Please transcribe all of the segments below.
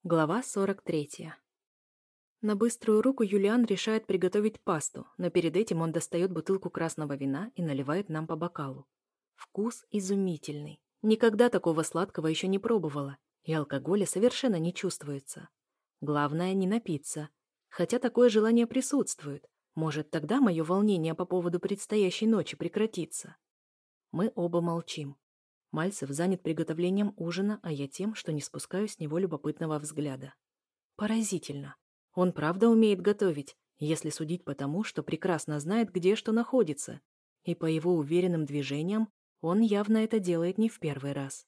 Глава 43. На быструю руку Юлиан решает приготовить пасту, но перед этим он достает бутылку красного вина и наливает нам по бокалу. Вкус изумительный. Никогда такого сладкого еще не пробовала, и алкоголя совершенно не чувствуется. Главное не напиться. Хотя такое желание присутствует. Может, тогда мое волнение по поводу предстоящей ночи прекратится. Мы оба молчим. Мальцев занят приготовлением ужина, а я тем, что не спускаю с него любопытного взгляда. Поразительно. Он правда умеет готовить, если судить по тому, что прекрасно знает, где что находится. И по его уверенным движениям, он явно это делает не в первый раз.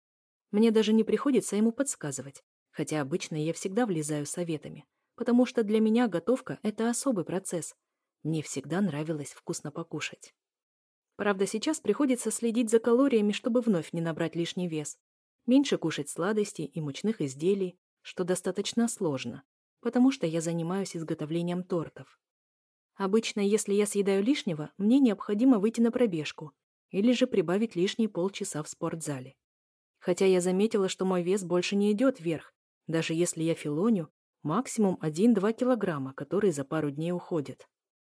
Мне даже не приходится ему подсказывать, хотя обычно я всегда влезаю советами, потому что для меня готовка – это особый процесс. Мне всегда нравилось вкусно покушать. Правда, сейчас приходится следить за калориями, чтобы вновь не набрать лишний вес. Меньше кушать сладостей и мучных изделий, что достаточно сложно, потому что я занимаюсь изготовлением тортов. Обычно, если я съедаю лишнего, мне необходимо выйти на пробежку или же прибавить лишние полчаса в спортзале. Хотя я заметила, что мой вес больше не идет вверх, даже если я филоню, максимум 1-2 килограмма, которые за пару дней уходят.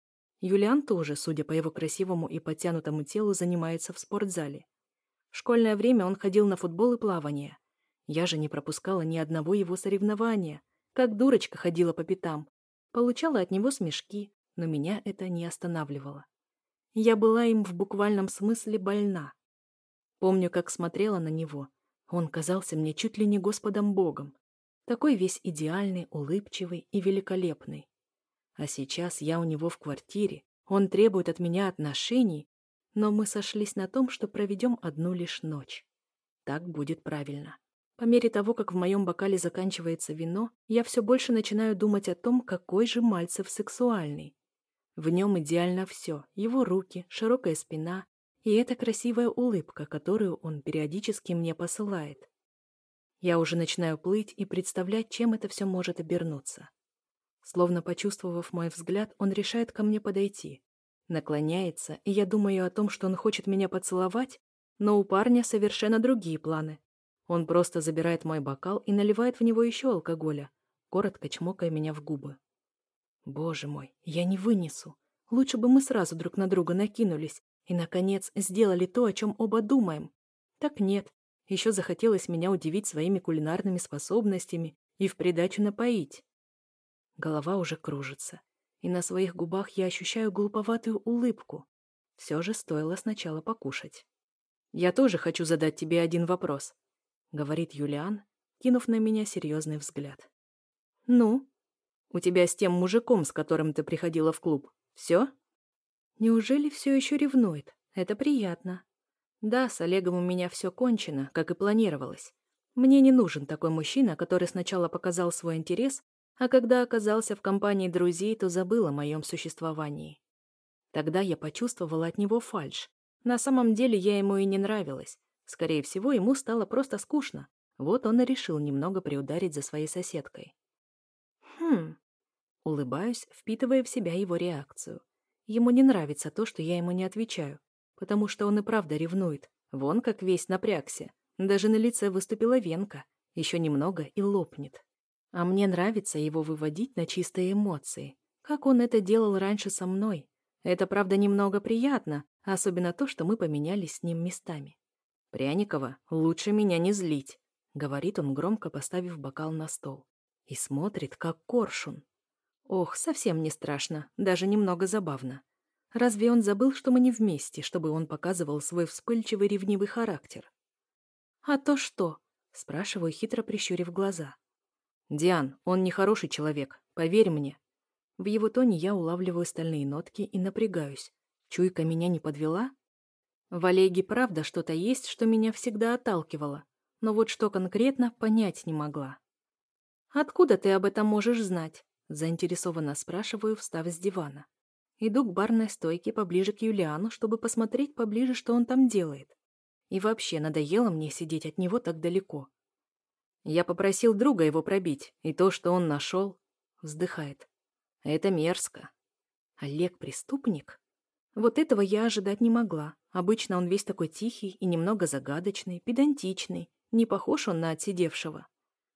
Юлиан тоже, судя по его красивому и подтянутому телу, занимается в спортзале. В школьное время он ходил на футбол и плавание. Я же не пропускала ни одного его соревнования. Как дурочка ходила по пятам. Получала от него смешки, но меня это не останавливало. Я была им в буквальном смысле больна. Помню, как смотрела на него. Он казался мне чуть ли не Господом Богом. Такой весь идеальный, улыбчивый и великолепный. А сейчас я у него в квартире, он требует от меня отношений, но мы сошлись на том, что проведем одну лишь ночь. Так будет правильно. По мере того, как в моем бокале заканчивается вино, я все больше начинаю думать о том, какой же Мальцев сексуальный. В нем идеально все: его руки, широкая спина и эта красивая улыбка, которую он периодически мне посылает. Я уже начинаю плыть и представлять, чем это все может обернуться. Словно почувствовав мой взгляд, он решает ко мне подойти. Наклоняется, и я думаю о том, что он хочет меня поцеловать, но у парня совершенно другие планы. Он просто забирает мой бокал и наливает в него еще алкоголя, коротко чмокая меня в губы. Боже мой, я не вынесу. Лучше бы мы сразу друг на друга накинулись и, наконец, сделали то, о чем оба думаем. Так нет, еще захотелось меня удивить своими кулинарными способностями и в придачу напоить. Голова уже кружится, и на своих губах я ощущаю глуповатую улыбку. Все же стоило сначала покушать. «Я тоже хочу задать тебе один вопрос», — говорит Юлиан, кинув на меня серьезный взгляд. «Ну? У тебя с тем мужиком, с которым ты приходила в клуб, все?» Неужели все еще ревнует? Это приятно. Да, с Олегом у меня все кончено, как и планировалось. Мне не нужен такой мужчина, который сначала показал свой интерес, а когда оказался в компании друзей, то забыл о моем существовании. Тогда я почувствовала от него фальшь. На самом деле я ему и не нравилась. Скорее всего, ему стало просто скучно. Вот он и решил немного приударить за своей соседкой. Улыбаюсь, впитывая в себя его реакцию. Ему не нравится то, что я ему не отвечаю, потому что он и правда ревнует. Вон как весь напрягся. Даже на лице выступила венка. Еще немного и лопнет. А мне нравится его выводить на чистые эмоции, как он это делал раньше со мной. Это, правда, немного приятно, особенно то, что мы поменялись с ним местами. «Пряникова, лучше меня не злить», — говорит он, громко поставив бокал на стол. И смотрит, как коршун. Ох, совсем не страшно, даже немного забавно. Разве он забыл, что мы не вместе, чтобы он показывал свой вспыльчивый ревнивый характер? «А то что?» — спрашиваю, хитро прищурив глаза. «Диан, он нехороший человек, поверь мне». В его тоне я улавливаю стальные нотки и напрягаюсь. Чуйка меня не подвела? В Олеге правда что-то есть, что меня всегда отталкивало, но вот что конкретно, понять не могла. «Откуда ты об этом можешь знать?» — заинтересованно спрашиваю, встав с дивана. Иду к барной стойке поближе к Юлиану, чтобы посмотреть поближе, что он там делает. И вообще надоело мне сидеть от него так далеко. Я попросил друга его пробить, и то, что он нашел, вздыхает. Это мерзко. Олег преступник? Вот этого я ожидать не могла. Обычно он весь такой тихий и немного загадочный, педантичный. Не похож он на отсидевшего.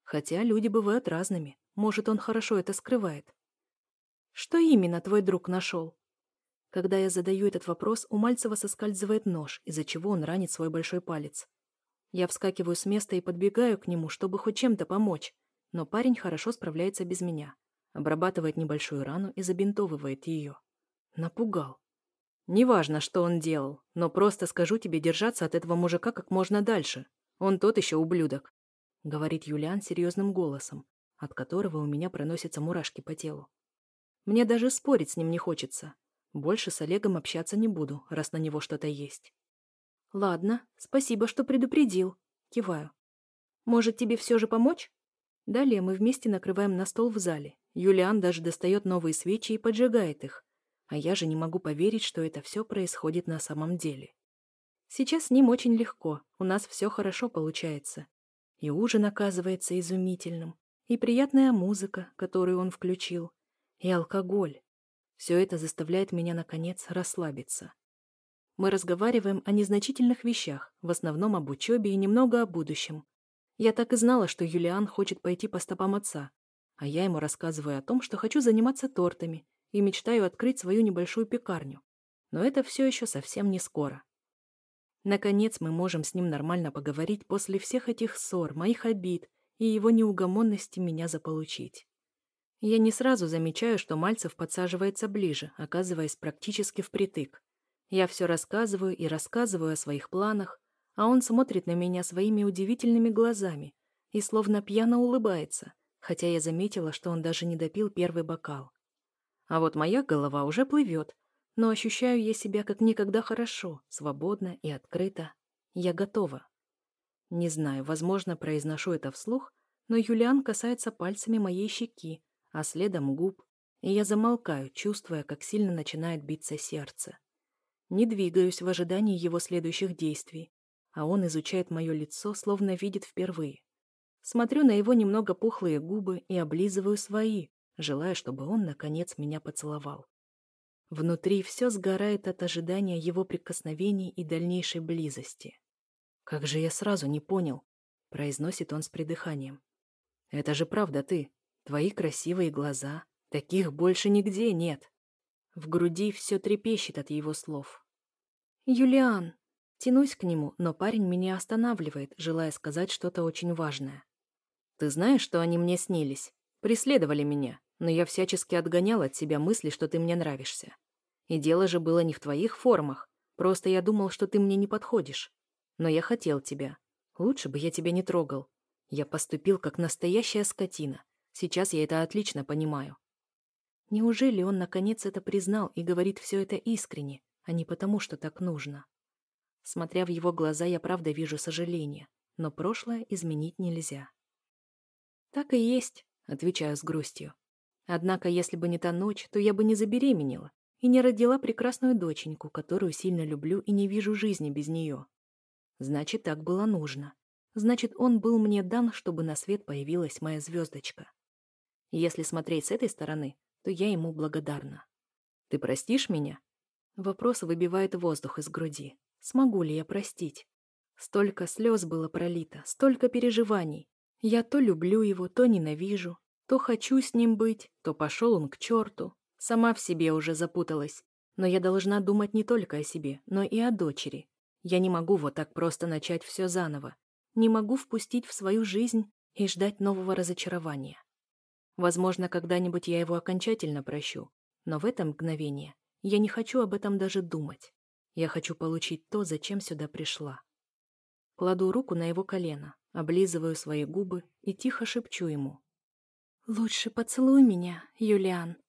Хотя люди бывают разными. Может, он хорошо это скрывает. Что именно твой друг нашел? Когда я задаю этот вопрос, у Мальцева соскальзывает нож, из-за чего он ранит свой большой палец. Я вскакиваю с места и подбегаю к нему, чтобы хоть чем-то помочь, но парень хорошо справляется без меня. Обрабатывает небольшую рану и забинтовывает ее. Напугал. Неважно, что он делал, но просто скажу тебе держаться от этого мужика как можно дальше. Он тот еще ублюдок, — говорит Юлиан серьезным голосом, от которого у меня проносятся мурашки по телу. Мне даже спорить с ним не хочется. Больше с Олегом общаться не буду, раз на него что-то есть. Ладно, спасибо, что предупредил. Киваю. Может, тебе все же помочь? Далее мы вместе накрываем на стол в зале. Юлиан даже достает новые свечи и поджигает их. А я же не могу поверить, что это все происходит на самом деле. Сейчас с ним очень легко, у нас все хорошо получается. И ужин оказывается изумительным, и приятная музыка, которую он включил, и алкоголь. Все это заставляет меня, наконец, расслабиться. Мы разговариваем о незначительных вещах, в основном об учебе и немного о будущем. Я так и знала, что Юлиан хочет пойти по стопам отца, а я ему рассказываю о том, что хочу заниматься тортами и мечтаю открыть свою небольшую пекарню. Но это все еще совсем не скоро. Наконец мы можем с ним нормально поговорить после всех этих ссор, моих обид и его неугомонности меня заполучить. Я не сразу замечаю, что Мальцев подсаживается ближе, оказываясь практически впритык. Я все рассказываю и рассказываю о своих планах, а он смотрит на меня своими удивительными глазами и словно пьяно улыбается, хотя я заметила, что он даже не допил первый бокал. А вот моя голова уже плывет, но ощущаю я себя как никогда хорошо, свободно и открыто. Я готова. Не знаю, возможно, произношу это вслух, но Юлиан касается пальцами моей щеки, а следом губ, и я замолкаю, чувствуя, как сильно начинает биться сердце. Не двигаюсь в ожидании его следующих действий, а он изучает мое лицо, словно видит впервые. Смотрю на его немного пухлые губы и облизываю свои, желая, чтобы он, наконец, меня поцеловал. Внутри все сгорает от ожидания его прикосновений и дальнейшей близости. «Как же я сразу не понял», — произносит он с придыханием. «Это же правда ты. Твои красивые глаза. Таких больше нигде нет». В груди все трепещет от его слов. «Юлиан!» Тянусь к нему, но парень меня останавливает, желая сказать что-то очень важное. «Ты знаешь, что они мне снились? Преследовали меня, но я всячески отгонял от себя мысли, что ты мне нравишься. И дело же было не в твоих формах, просто я думал, что ты мне не подходишь. Но я хотел тебя. Лучше бы я тебя не трогал. Я поступил как настоящая скотина. Сейчас я это отлично понимаю». Неужели он наконец это признал и говорит все это искренне, а не потому, что так нужно? Смотря в его глаза, я правда вижу сожаление, но прошлое изменить нельзя. «Так и есть», — отвечаю с грустью. «Однако, если бы не та ночь, то я бы не забеременела и не родила прекрасную доченьку, которую сильно люблю и не вижу жизни без нее. Значит, так было нужно. Значит, он был мне дан, чтобы на свет появилась моя звездочка. Если смотреть с этой стороны, то я ему благодарна. Ты простишь меня?» Вопрос выбивает воздух из груди. Смогу ли я простить? Столько слез было пролито, столько переживаний. Я то люблю его, то ненавижу, то хочу с ним быть, то пошел он к черту. Сама в себе уже запуталась. Но я должна думать не только о себе, но и о дочери. Я не могу вот так просто начать все заново. Не могу впустить в свою жизнь и ждать нового разочарования. Возможно, когда-нибудь я его окончательно прощу, но в это мгновение я не хочу об этом даже думать. Я хочу получить то, зачем сюда пришла. Кладу руку на его колено, облизываю свои губы и тихо шепчу ему. «Лучше поцелуй меня, Юлиан».